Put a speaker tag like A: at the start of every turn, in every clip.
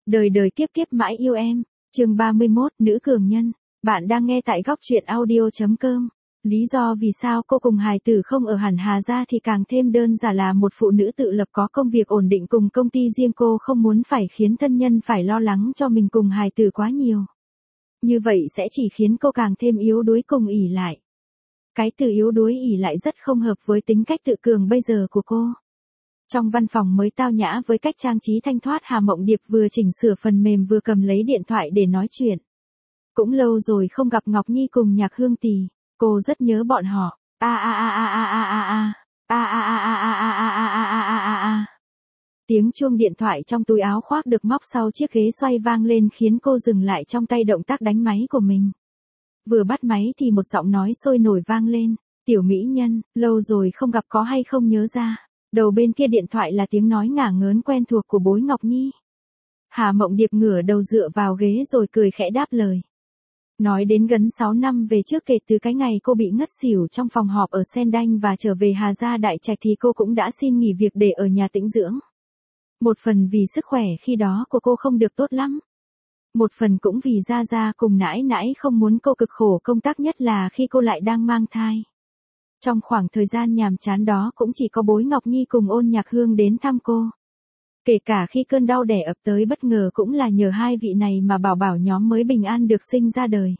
A: Đời đời kiếp kiếp mãi yêu em. Chương 31, nữ cường nhân. Bạn đang nghe tại góc truyện audio.com. Lý do vì sao cô cùng hài tử không ở hẳn Hà Gia thì càng thêm đơn giản là một phụ nữ tự lập có công việc ổn định cùng công ty riêng, cô không muốn phải khiến thân nhân phải lo lắng cho mình cùng hài tử quá nhiều. Như vậy sẽ chỉ khiến cô càng thêm yếu đuối cùng ỷ lại. Cái từ yếu đuối ỷ lại rất không hợp với tính cách tự cường bây giờ của cô. Trong văn phòng mới tao nhã với cách trang trí thanh thoát, Hà Mộng Điệp vừa chỉnh sửa phần mềm vừa cầm lấy điện thoại để nói chuyện. Cũng lâu rồi không gặp Ngọc Nhi cùng Nhạc Hương Tì, cô rất nhớ bọn họ. Tiếng chuông điện thoại trong túi áo khoác được móc sau chiếc ghế xoay vang lên khiến cô dừng lại trong tay động tác đánh máy của mình. Vừa bắt máy thì một giọng nói sôi nổi vang lên. Tiểu mỹ nhân, lâu rồi không gặp có hay không nhớ ra. Đầu bên kia điện thoại là tiếng nói ngả ngớn quen thuộc của bối Ngọc Nhi. Hà Mộng Điệp ngửa đầu dựa vào ghế rồi cười khẽ đáp lời. Nói đến gần 6 năm về trước, kể từ cái ngày cô bị ngất xỉu trong phòng họp ở Sen Đanh và trở về Hà Gia Đại Trạch thì cô cũng đã xin nghỉ việc để ở nhà tĩnh dưỡng. Một phần vì sức khỏe khi đó của cô không được tốt lắm. Một phần cũng vì Gia Gia cùng nãi nãi không muốn cô cực khổ công tác, nhất là khi cô lại đang mang thai. Trong khoảng thời gian nhàm chán đó cũng chỉ có bối Ngọc Nhi cùng Ôn Nhạc Hương đến thăm cô. Kể cả khi cơn đau đẻ ập tới bất ngờ cũng là nhờ hai vị này mà bảo bảo nhóm mới bình an được sinh ra đời.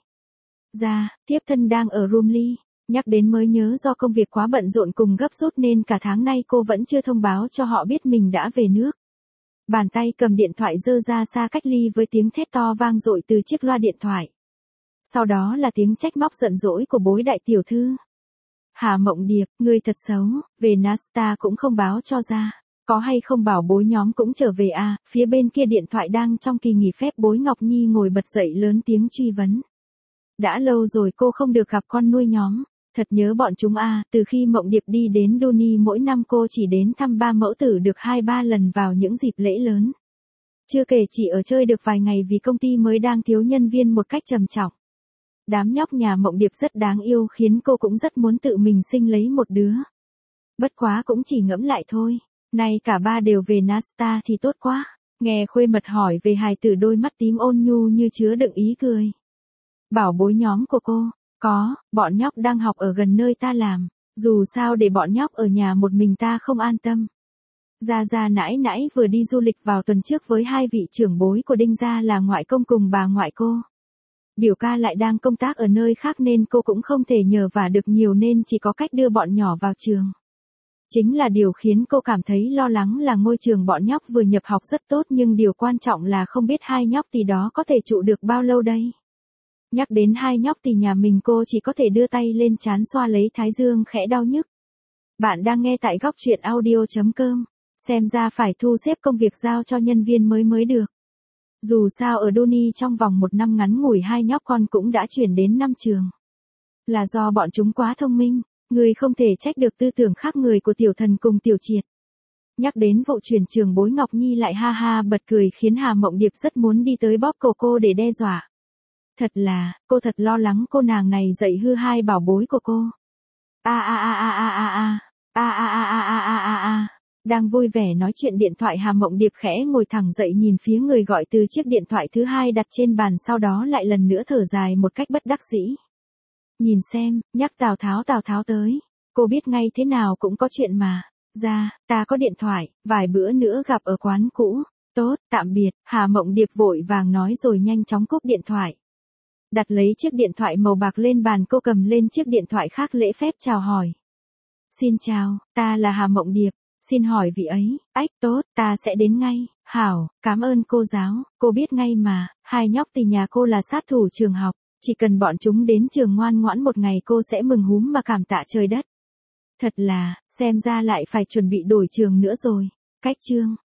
A: Thiếp thân đang ở Rumli, nhắc đến mới nhớ do công việc quá bận rộn cùng gấp rút nên cả tháng nay cô vẫn chưa thông báo cho họ biết mình đã về nước. Bàn tay cầm điện thoại giơ ra xa cách ly với tiếng thét to vang dội từ chiếc loa điện thoại. Sau đó là tiếng trách móc giận dỗi của bối đại tiểu thư. Hà Mộng Điệp, ngươi thật xấu, về Nasta cũng không báo cho ra. Có hay không bảo bối nhóm cũng trở về à? Phía bên kia điện thoại đang trong kỳ nghỉ phép, bối Ngọc Nhi ngồi bật dậy lớn tiếng truy vấn. Đã lâu rồi cô không được gặp con nuôi nhóm. Thật nhớ bọn chúng à? Từ khi Mộng Điệp đi đến Duni mỗi năm cô chỉ đến thăm ba mẫu tử được 2-3 lần vào những dịp lễ lớn. Chưa kể chỉ ở chơi được vài ngày vì công ty mới đang thiếu nhân viên một cách trầm trọng. Đám nhóc nhà Mộng Điệp rất đáng yêu khiến cô cũng rất muốn tự mình sinh lấy một đứa. Bất quá cũng chỉ ngẫm lại thôi. Nay cả ba đều về Nasta thì tốt quá. Nghe khuê mật hỏi về hài tử, đôi mắt tím ôn nhu như chứa đựng ý cười. Bảo bối nhóm của cô, có, bọn nhóc đang học ở gần nơi ta làm. Dù sao để bọn nhóc ở nhà một mình ta không an tâm. Gia nãi nãi vừa đi du lịch vào tuần trước với hai vị trưởng bối của Đinh gia là ngoại công cùng bà ngoại cô. Biểu ca lại đang công tác ở nơi khác nên cô cũng không thể nhờ vả được nhiều nên chỉ có cách đưa bọn nhỏ vào trường. Chính là điều khiến cô cảm thấy lo lắng là ngôi trường bọn nhóc vừa nhập học rất tốt, nhưng điều quan trọng là không biết hai nhóc thì đó có thể trụ được bao lâu đây. Nhắc đến hai nhóc thì nhà mình cô chỉ có thể đưa tay lên trán xoa lấy thái dương khẽ đau nhức. Bạn đang nghe tại góc truyện audio.com. Xem ra phải thu xếp công việc giao cho nhân viên mới được. Dù sao ở Duni trong vòng 1 năm ngắn ngủi hai nhóc con cũng đã chuyển đến 5 trường. Là do bọn chúng quá thông minh. Người không thể trách được tư tưởng khác người của Tiểu Thần cùng Tiểu Triệt. Nhắc đến vụ chuyển trường, bối Ngọc Nhi lại ha ha bật cười khiến Hà Mộng Điệp rất muốn đi tới bóp cổ cô để đe dọa. Thật là, cô thật lo lắng cô nàng này dạy hư hai bảo bối của cô. Đang vui vẻ nói chuyện điện thoại, Hà Mộng Điệp khẽ ngồi thẳng dậy nhìn phía người gọi từ chiếc điện thoại thứ hai đặt trên bàn, sau đó lại lần nữa thở dài một cách bất đắc dĩ. Nhìn xem, nhắc Tào Tháo tới. Cô biết ngay thế nào cũng có chuyện mà. Ta có điện thoại, vài bữa nữa gặp ở quán cũ. Tốt, tạm biệt. Hà Mộng Điệp vội vàng nói rồi nhanh chóng cúp điện thoại. Đặt lấy chiếc điện thoại màu bạc lên bàn, cô cầm lên chiếc điện thoại khác lễ phép chào hỏi. Xin chào, ta là Hà Mộng Điệp. Xin hỏi vị ấy. Tốt, ta sẽ đến ngay. Hảo, cảm ơn cô giáo. Cô biết ngay mà, hai nhóc thì nhà cô là sát thủ trường học. Chỉ cần bọn chúng đến trường ngoan ngoãn một ngày cô sẽ mừng húm mà cảm tạ trời đất. Thật là, xem ra lại phải chuẩn bị đổi trường nữa rồi. Cách chương.